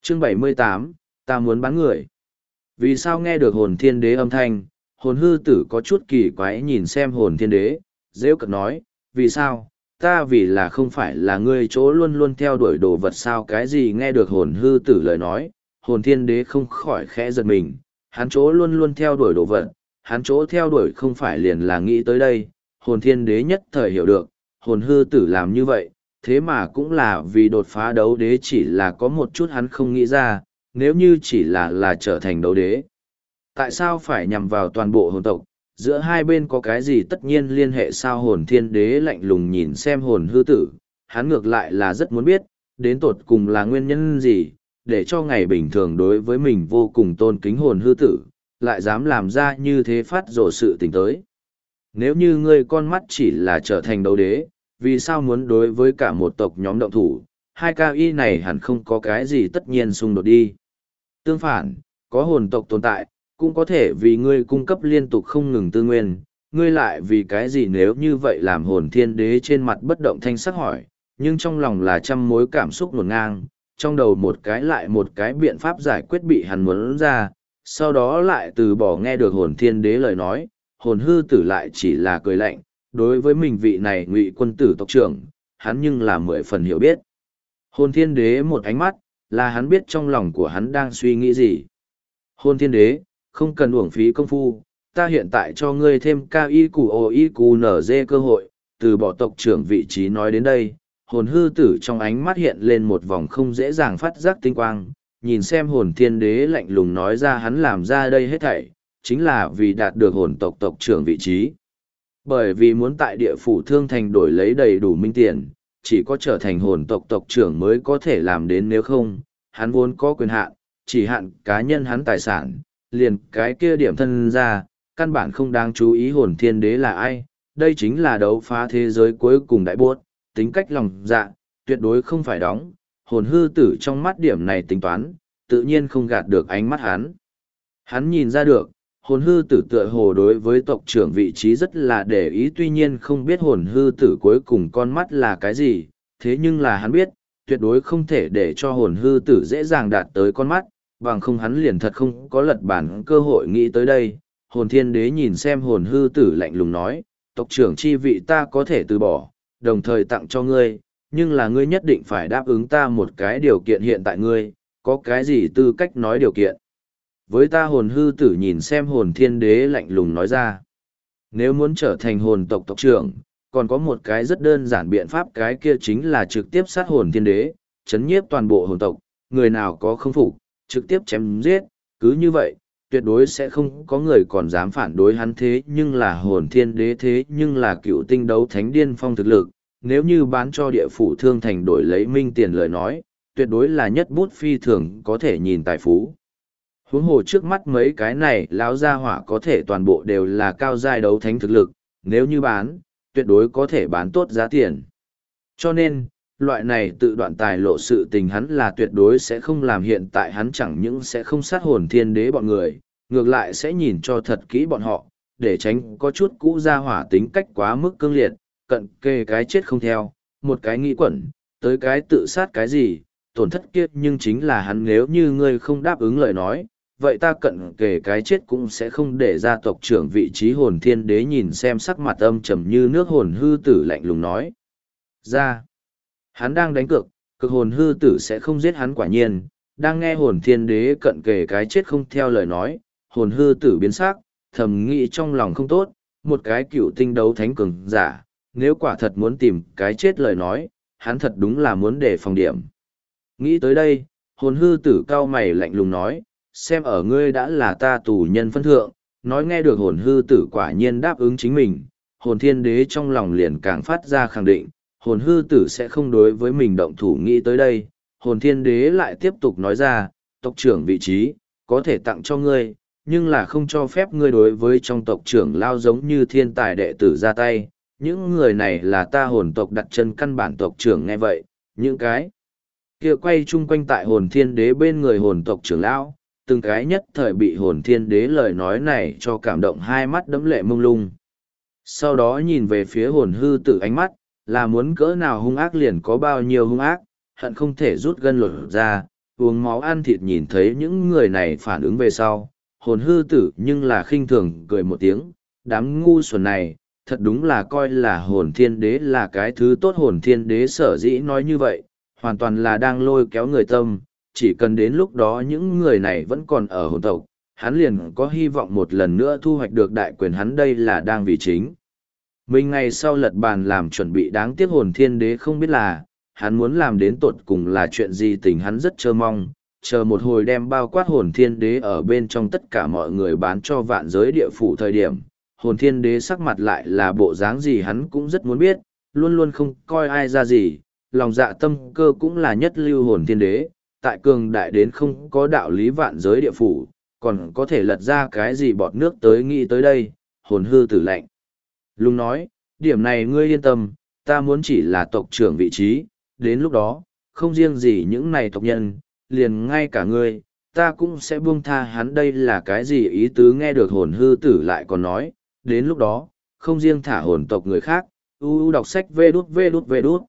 Chương 78, ta muốn bán người. Vì sao nghe được hồn thiên đế âm thanh, hồn hư tử có chút kỳ quái nhìn xem hồn thiên đế, dễ cật nói, vì sao, ta vì là không phải là ngươi chỗ luôn luôn theo đuổi đồ vật sao cái gì nghe được hồn hư tử lời nói, hồn thiên đế không khỏi khẽ giật mình, hắn chỗ luôn luôn theo đuổi đồ vật, hắn chỗ theo đuổi không phải liền là nghĩ tới đây, hồn thiên đế nhất thời hiểu được, hồn hư tử làm như vậy, thế mà cũng là vì đột phá đấu đế chỉ là có một chút hắn không nghĩ ra, nếu như chỉ là trở thành đấu đế. Tại sao phải nhằm vào toàn bộ hồn tộc, giữa hai bên có cái gì tất nhiên liên hệ sao hồn thiên đế lạnh lùng nhìn xem hồn hư tử, hắn ngược lại là rất muốn biết, đến tột cùng là nguyên nhân gì, để cho ngày bình thường đối với mình vô cùng tôn kính hồn hư tử, lại dám làm ra như thế phát rồ sự tình tới. Nếu như ngươi con mắt chỉ là trở thành đấu đế, vì sao muốn đối với cả một tộc nhóm động thủ, hai cao y này hẳn không có cái gì tất nhiên xung đột đi. Tương phản, có hồn tộc tồn tại, cũng có thể vì ngươi cung cấp liên tục không ngừng tư nguyên, ngươi lại vì cái gì nếu như vậy làm hồn thiên đế trên mặt bất động thanh sắc hỏi, nhưng trong lòng là trăm mối cảm xúc ngổn ngang, trong đầu một cái lại một cái biện pháp giải quyết bị hắn muốn ra, sau đó lại từ bỏ nghe được hồn thiên đế lời nói, hồn hư tử lại chỉ là cười lạnh, đối với mình vị này ngụy quân tử tộc trưởng, hắn nhưng là 10 phần hiểu biết. Hồn thiên đế một ánh mắt, là hắn biết trong lòng của hắn đang suy nghĩ gì. Hồn thiên đế, không cần uổng phí công phu, ta hiện tại cho ngươi thêm KIQOIQNZ cơ hội, từ bỏ tộc trưởng vị trí nói đến đây, hồn hư tử trong ánh mắt hiện lên một vòng không dễ dàng phát giác tinh quang, nhìn xem hồn thiên đế lạnh lùng nói ra hắn làm ra đây hết thảy, chính là vì đạt được hồn tộc tộc trưởng vị trí. Bởi vì muốn tại địa phủ thương thành đổi lấy đầy đủ minh tiền, chỉ có trở thành hồn tộc tộc trưởng mới có thể làm đến nếu không, hắn vốn có quyền hạn, chỉ hạn cá nhân hắn tài sản, liền cái kia điểm thân ra, căn bản không đáng chú ý hồn thiên đế là ai, đây chính là đấu phá thế giới cuối cùng đại buốt, tính cách lòng dạ, tuyệt đối không phải đóng, hồn hư tử trong mắt điểm này tính toán, tự nhiên không gạt được ánh mắt hắn. Hắn nhìn ra được, hồn hư tử tựa hồ đối với tộc trưởng vị trí rất là để ý tuy nhiên không biết hồn hư tử cuối cùng con mắt là cái gì, thế nhưng là hắn biết, tuyệt đối không thể để cho hồn hư tử dễ dàng đạt tới con mắt, bằng không hắn liền thật không có lật bản cơ hội nghĩ tới đây. Hồn thiên đế nhìn xem hồn hư tử lạnh lùng nói, tộc trưởng chi vị ta có thể từ bỏ, đồng thời tặng cho ngươi, nhưng là ngươi nhất định phải đáp ứng ta một cái điều kiện hiện tại ngươi, có cái gì tư cách nói điều kiện. Với ta hồn hư tử nhìn xem hồn thiên đế lạnh lùng nói ra. Nếu muốn trở thành hồn tộc tộc trưởng, còn có một cái rất đơn giản biện pháp cái kia chính là trực tiếp sát hồn thiên đế, chấn nhiếp toàn bộ hồn tộc, người nào có không phục, trực tiếp chém giết, cứ như vậy, tuyệt đối sẽ không có người còn dám phản đối hắn thế nhưng là hồn thiên đế thế nhưng là cựu tinh đấu thánh điên phong thực lực, nếu như bán cho địa phủ thương thành đổi lấy minh tiền lời nói, tuyệt đối là nhất bút phi thường có thể nhìn tài phú. Huống hồ trước mắt mấy cái này lão gia hỏa có thể toàn bộ đều là cao giai đấu thánh thực lực, nếu như bán, tuyệt đối có thể bán tốt giá tiền. Cho nên, loại này tự đoạn tài lộ sự tình hắn là tuyệt đối sẽ không làm hiện tại hắn chẳng những sẽ không sát hồn thiên đế bọn người, ngược lại sẽ nhìn cho thật kỹ bọn họ, để tránh có chút cũ gia hỏa tính cách quá mức cương liệt, cận kề cái chết không theo, một cái nghĩ quẩn, tới cái tự sát cái gì, tổn thất kiếp nhưng chính là hắn nếu như ngươi không đáp ứng lời nói, vậy ta cận kề cái chết cũng sẽ không để ra tộc trưởng vị trí hồn thiên đế nhìn xem sắc mặt âm trầm như nước hồn hư tử lạnh lùng nói. Ra, hắn đang đánh cược, cực hồn hư tử sẽ không giết hắn quả nhiên, đang nghe hồn thiên đế cận kề cái chết không theo lời nói, hồn hư tử biến sắc, thầm nghĩ trong lòng không tốt, một cái cựu tinh đấu thánh cường giả, nếu quả thật muốn tìm cái chết lời nói, hắn thật đúng là muốn để phòng điểm. Nghĩ tới đây, hồn hư tử cao mày lạnh lùng nói, xem ở ngươi đã là ta tù nhân phân thượng, nói nghe được hồn hư tử quả nhiên đáp ứng chính mình, hồn thiên đế trong lòng liền càng phát ra khẳng định, hồn hư tử sẽ không đối với mình động thủ nghĩ tới đây, hồn thiên đế lại tiếp tục nói ra, tộc trưởng vị trí, có thể tặng cho ngươi, nhưng là không cho phép ngươi đối với trong tộc trưởng lao giống như thiên tài đệ tử ra tay, những người này là ta hồn tộc đặt chân căn bản tộc trưởng nghe vậy, những cái kia quay chung quanh tại hồn thiên đế bên người hồn tộc trưởng lão, từng cái nhất thời bị hồn thiên đế lời nói này cho cảm động hai mắt đẫm lệ mông lung. Sau đó nhìn về phía hồn hư tử ánh mắt, là muốn cỡ nào hung ác liền có bao nhiêu hung ác, hận không thể rút gân lột ra, uống máu ăn thịt nhìn thấy những người này phản ứng về sau, hồn hư tử nhưng là khinh thường cười một tiếng, đám ngu xuẩn này, thật đúng là coi là hồn thiên đế là cái thứ tốt. Hồn thiên đế sở dĩ nói như vậy, hoàn toàn là đang lôi kéo người tâm, chỉ cần đến lúc đó những người này vẫn còn ở hồn tộc, hắn liền có hy vọng một lần nữa thu hoạch được đại quyền. Hắn đây là đang vì chính mình ngày sau lật bàn làm chuẩn bị. Đáng tiếc hồn thiên đế không biết là, hắn muốn làm đến tột cùng là chuyện gì. Tình hắn rất chờ mong, chờ một hồi đem bao quát hồn thiên đế ở bên trong tất cả mọi người bán cho vạn giới địa phủ thời điểm, hồn thiên đế sắc mặt lại là bộ dáng gì hắn cũng rất muốn biết, luôn luôn không coi ai ra gì, lòng dạ tâm cơ cũng là nhất lưu. Hồn thiên đế, tại cường đại đến không có đạo lý vạn giới địa phủ, còn có thể lật ra cái gì bọt nước tới. Nghĩ tới đây, hồn hư tử lạnh lùng nói, điểm này ngươi yên tâm, ta muốn chỉ là tộc trưởng vị trí, đến lúc đó, không riêng gì những này tộc nhân, liền ngay cả ngươi, ta cũng sẽ buông tha hắn. Đây là cái gì ý tứ? Nghe được hồn hư tử lại còn nói, đến lúc đó, không riêng thả hồn tộc người khác, đọc sách vê đút,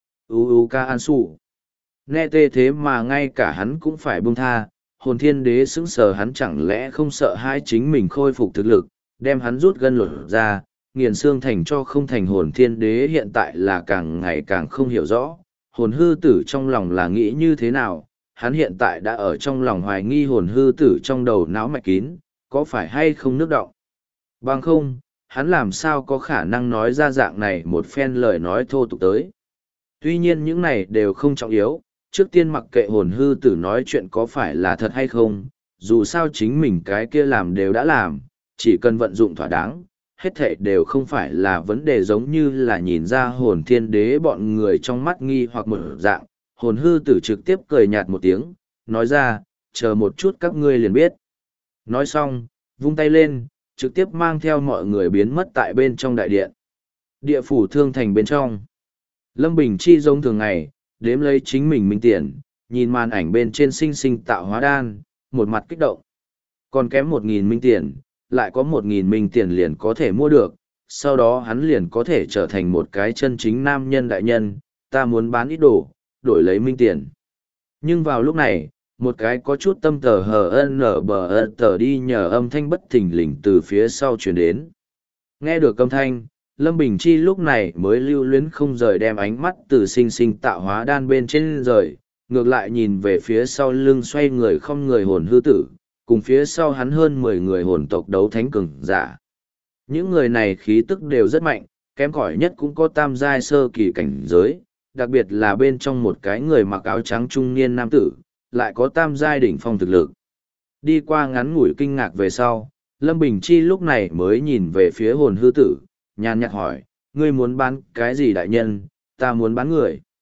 ca an sủ. Nghe tê thế mà ngay cả hắn cũng phải buông tha, hồn thiên đế sững sờ, hắn chẳng lẽ không sợ hãi chính mình khôi phục thực lực, đem hắn rút gân lột ra, nghiền xương thành cho không thành. Hồn thiên đế hiện tại là càng ngày càng không hiểu rõ, hồn hư tử trong lòng là nghĩ như thế nào. Hắn hiện tại đã ở trong lòng hoài nghi hồn hư tử trong đầu não mạch kín, có phải hay không nước đọng. Bằng không, hắn làm sao có khả năng nói ra dạng này một phen lời nói thô tục tới. Tuy nhiên những này đều không trọng yếu, trước tiên mặc kệ hồn hư tử nói chuyện có phải là thật hay không, dù sao chính mình cái kia làm đều đã làm, chỉ cần vận dụng thỏa đáng, hết thệ đều không phải là vấn đề. Giống như là nhìn ra hồn thiên đế bọn người trong mắt nghi hoặc một dạng, hồn hư tử trực tiếp cười nhạt một tiếng, nói ra, chờ một chút các ngươi liền biết. Nói xong, vung tay lên, trực tiếp mang theo mọi người biến mất tại bên trong đại điện. Địa phủ thương thành bên trong. Lâm Bình Chi giống thường ngày, đếm lấy chính mình minh tiền, nhìn màn ảnh bên trên sinh sinh tạo hóa đan, một mặt kích động. Còn kém 1.000 minh tiền, lại có 1.000 minh tiền liền có thể mua được, sau đó hắn liền có thể trở thành một cái chân chính nam nhân đại nhân. Ta muốn bán ít đồ, đổi lấy minh tiền. Nhưng vào lúc này, một cái có chút tâm tờ tờ đi nhờ âm thanh bất thình lình từ phía sau truyền đến. Nghe được âm thanh, Lâm Bình Chi lúc này mới lưu luyến không rời đem ánh mắt từ sinh sinh tạo hóa đan bên trên rời, ngược lại nhìn về phía sau lưng xoay người không người hồn hư tử, cùng phía sau hắn hơn 10 người hồn tộc đấu thánh cường giả. Những người này khí tức đều rất mạnh, kém cỏi nhất cũng có tam giai sơ kỳ cảnh giới, đặc biệt là bên trong một cái người mặc áo trắng trung niên nam tử, lại có tam giai đỉnh phong thực lực. Đi qua ngắn ngủi kinh ngạc về sau, Lâm Bình Chi lúc này mới nhìn về phía hồn hư tử, nhàn nhạt hỏi, ngươi muốn bán cái gì đại nhân? Ta muốn bán người.